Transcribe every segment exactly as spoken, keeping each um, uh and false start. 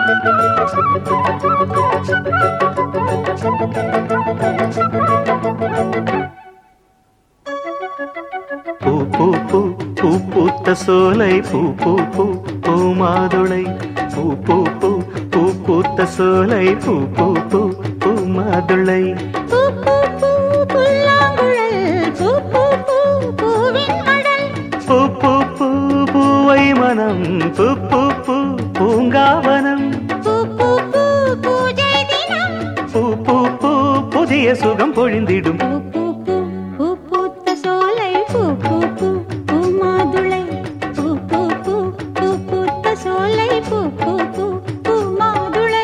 பூ பூ பூ பூ பூத்த சோலை பூ பூ பூ பூ மாதுளை பூ பூ பூ பூ பூத்த சோலை பூ பூ பூ பூ மாதுளை பூ பூ பூ புல்லாங்குழல் பூ பூ பூ பூவின் மடல் பூ பூ பூ பூவை மனம் பூ பூ பூ பூங்காவனம் பூ பூ பூ பூஜை தினம் பூ பூ பூ புதிய சுகம் பொழிந்திடும் பூ பூ பூ பூ பூத்த சோலை பூ பூ பூ பூ மாதுளை பூ பூ பூ பூ பூத்த சோலை பூ பூ பூ பூ மாதுளை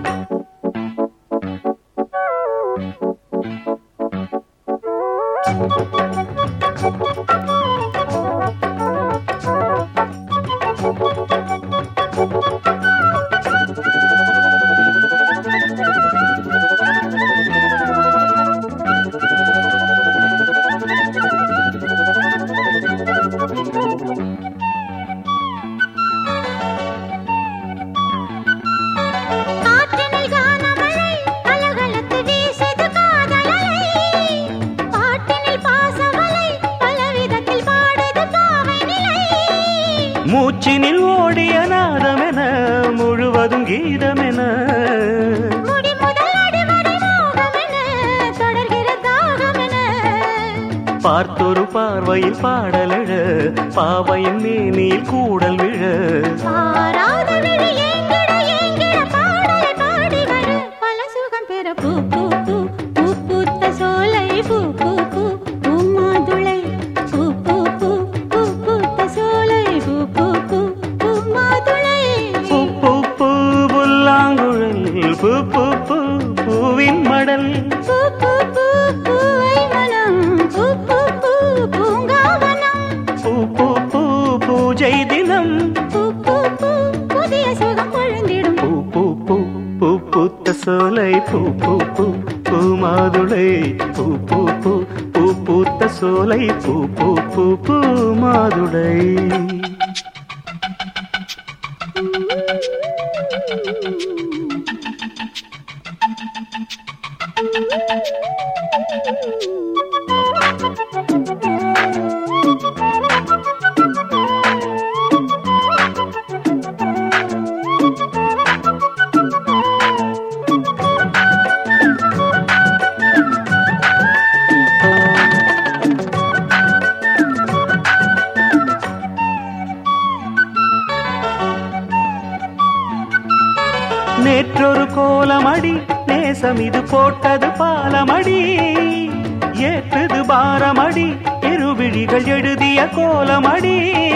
மூச்சினில் ஓடிய நாதமென முழுவதும் கீதமென பார்த்தொரு பார்வையில் பாடலழ பாவையின் மேனில் கூடல் விழ பல சுகம் பெற பூ பூ பூ பூ பூத்த சோலை பூ பூ பூ பூ மாதுளை பூ பூ பூ பூ பூத்த சோலை பூ பூ பூ பூ மாதுளை பூ பூ பூ புல்லாங்குழல் பூ பூ பூ பூவின் மடல் பூ பூ பூ பூவை மனம் பூ பூ பூ பூங்காவனம் பூ பூ பூ பூஜை தினம் பூ பூ பூ புதிய சுகம் பொழிந்திடும் பூ பூ பூ பூ பூத்த சோலை பூ பூ பூ பூ மாதுளை பூ பூ பூ பூ பூத்த சோலை பூ பூ பூ பூ மாதுளை நேற்றொரு கோலமடி நேசம் இது போட்டது பாலமடி ஏற்றது பாரமடி இருவிழிகள் எழுதிய கோலமடி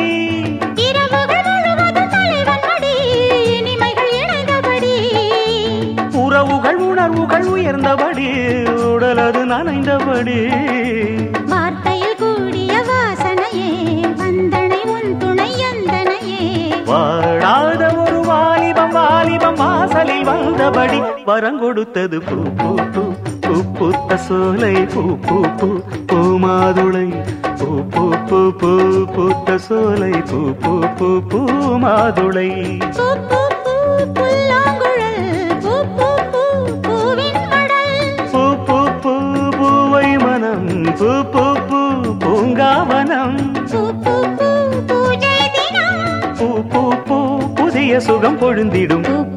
உறவுகள் உணர்வுகள் உயர்ந்தபடி உடலது நனைந்தபடி வார்த்தையில் கூடிய வாசனையே வந்தனை உன் துணை அந்தனையே வாழாத ஒரு வாலிபம் வாலிபம் வாசலில் வந்தபடி வரங்கொடுத்தது பூ பூ பூ பூ பூத்த சோலை பூ பூ பூ பூ மாதுளை பூ பூ பூ பூ பூத்த சோலை பூ பூ பூ பூ மாதுளை பூ பூ பூ புல்லாங்குழல் பூ பூ பூ பூவின் மடல் பூ பூ பூ பூவை மனம் பூ பூ பூ பூங்காவனம் பூ பூ பூ பூஜை தினம் பூ பூ பூ புதிய சுகம் பொழுந்திடும் பூ